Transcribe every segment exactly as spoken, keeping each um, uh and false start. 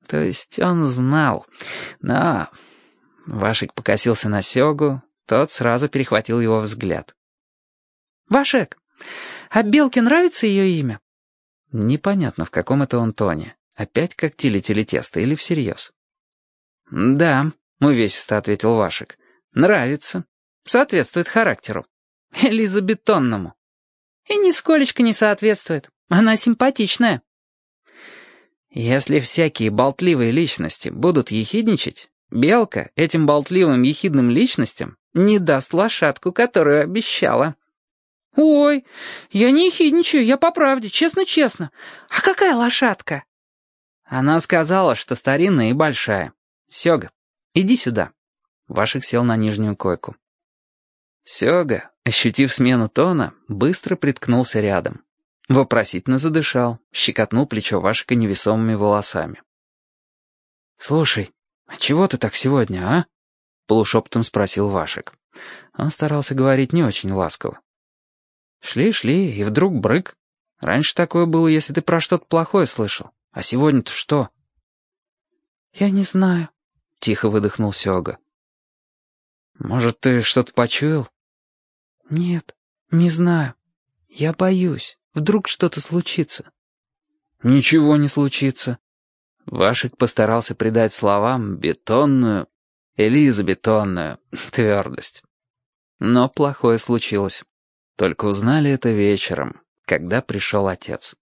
То есть он знал. Но Вашек покосился на Сёгу, тот сразу перехватил его взгляд. «Вашек, а Белке нравится ее имя?» Непонятно, в каком это он тоне. Опять как тили-тили-тесто или всерьез? «Да», — увесисто ответил Вашек. «Нравится. Соответствует характеру. Элизабетонному». «И нисколечко не соответствует. Она симпатичная». «Если всякие болтливые личности будут ехидничать, Белка этим болтливым ехидным личностям не даст лошадку, которую обещала». «Ой, я не ехидничаю, я по правде, честно-честно. А какая лошадка?» Она сказала, что старинная и большая. «Сёга, иди сюда». Вашек сел на нижнюю койку. Сёга, ощутив смену тона, быстро приткнулся рядом. Вопросительно задышал, щекотнул плечо Вашека невесомыми волосами. «Слушай, а чего ты так сегодня, а?» — полушепотом спросил Вашек. Он старался говорить не очень ласково. Шли-шли, и вдруг брык. Раньше такое было, если ты про что-то плохое слышал. А сегодня-то что? «Я не знаю», — тихо выдохнул Сёга. «Может, ты что-то почуял?» «Нет, не знаю. Я боюсь. Вдруг что-то случится». «Ничего не случится». Вашек постарался придать словам бетонную, элизабетонную твердость. Но плохое случилось. Только узнали это вечером, когда пришел отец.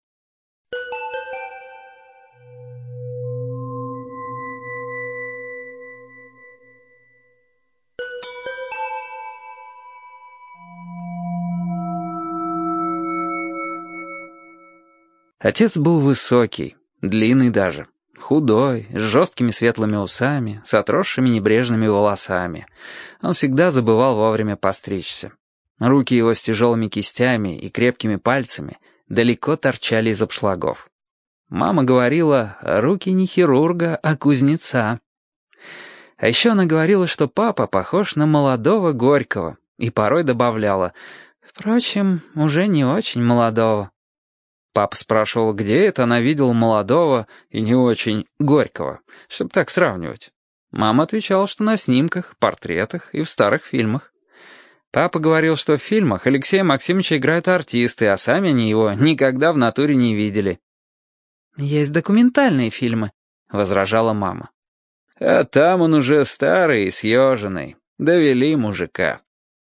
Отец был высокий, длинный даже, худой, с жесткими светлыми усами, с отросшими небрежными волосами. Он всегда забывал вовремя постричься. Руки его с тяжелыми кистями и крепкими пальцами далеко торчали из обшлагов. Мама говорила, руки не хирурга, а кузнеца. А еще она говорила, что папа похож на молодого Горького, и порой добавляла, впрочем, уже не очень молодого. Папа спрашивал, где это она видела молодого и не очень Горького, чтобы так сравнивать. Мама отвечала, что на снимках, портретах и в старых фильмах. Папа говорил, что в фильмах Алексея Максимовича играют артисты, а сами они его никогда в натуре не видели. «Есть документальные фильмы», — возражала мама. «А там он уже старый и съеженный. Довели мужика».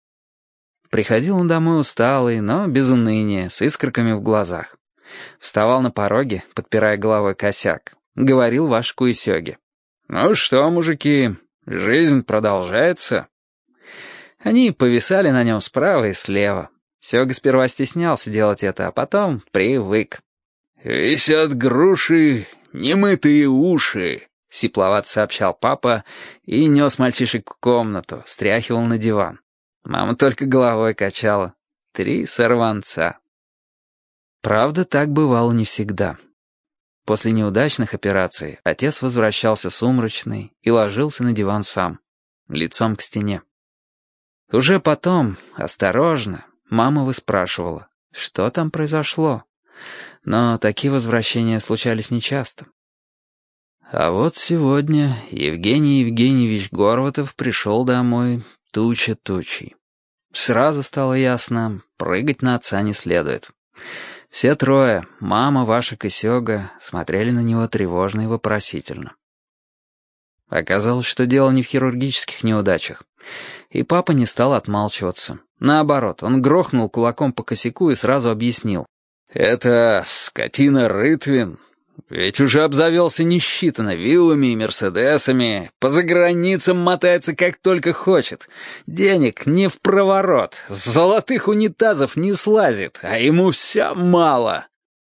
Приходил он домой усталый, но без уныния, с искорками в глазах. Вставал на пороге, подпирая головой косяк. Говорил Вашеку и Сёге. «Ну что, мужики, жизнь продолжается?» Они повисали на нем справа и слева. Сёга сперва стеснялся делать это, а потом привык. «Висят груши, немытые уши», — сипловато сообщал папа и нес мальчишек в комнату, стряхивал на диван. Мама только головой качала. Три сорванца. Правда, так бывало не всегда. После неудачных операций отец возвращался сумрачный и ложился на диван сам, лицом к стене. Уже потом, осторожно, мама выспрашивала, что там произошло. Но такие возвращения случались нечасто. А вот сегодня Евгений Евгеньевич Горватов пришел домой туча тучей. Сразу стало ясно, прыгать на отца не следует. Все трое, мама, Вашек и Сёга, смотрели на него тревожно и вопросительно. Оказалось, что дело не в хирургических неудачах. И папа не стал отмалчиваться. Наоборот, он грохнул кулаком по косяку и сразу объяснил. «Это скотина Рытвин. Ведь уже обзавелся несчитанно виллами и мерседесами. По заграницам мотается как только хочет. Денег не впроворот. С золотых унитазов не слазит, а ему все мало».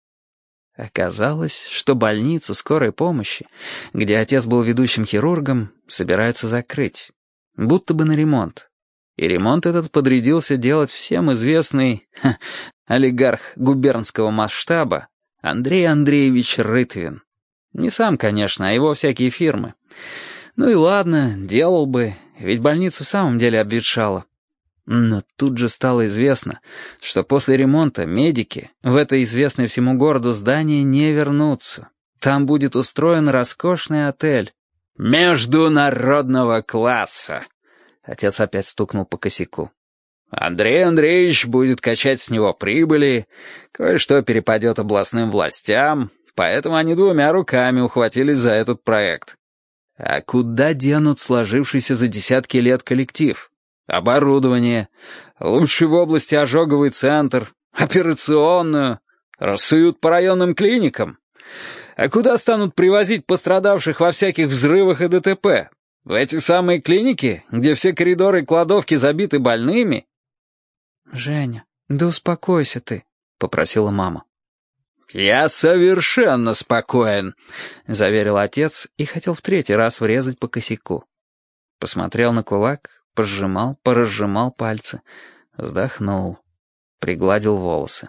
Оказалось, что больницу скорой помощи, где отец был ведущим хирургом, собираются закрыть. Будто бы на ремонт. И ремонт этот подрядился делать всем известный ха, олигарх губернского масштаба Андрей Андреевич Рытвин. Не сам, конечно, а его всякие фирмы. Ну и ладно, делал бы, ведь больница в самом деле обветшала. Но тут же стало известно, что после ремонта медики в это известное всему городу здание не вернутся. Там будет устроен роскошный отель. Международного класса. Отец опять стукнул по косяку. Андрей Андреевич будет качать с него прибыли, кое-что перепадет областным властям, поэтому они двумя руками ухватились за этот проект. А куда денут сложившийся за десятки лет коллектив? Оборудование, лучший в области ожоговый центр, операционную, рассуют по районным клиникам. А куда станут привозить пострадавших во всяких взрывах и ДТП? В эти самые клиники, где все коридоры и кладовки забиты больными? «Женя, да успокойся ты», — попросила мама. «Я совершенно спокоен», — заверил отец и хотел в третий раз врезать по косяку. Посмотрел на кулак, пожимал, поразжимал пальцы, вздохнул, пригладил волосы.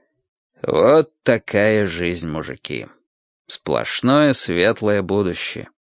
«Вот такая жизнь, мужики. Сплошное светлое будущее.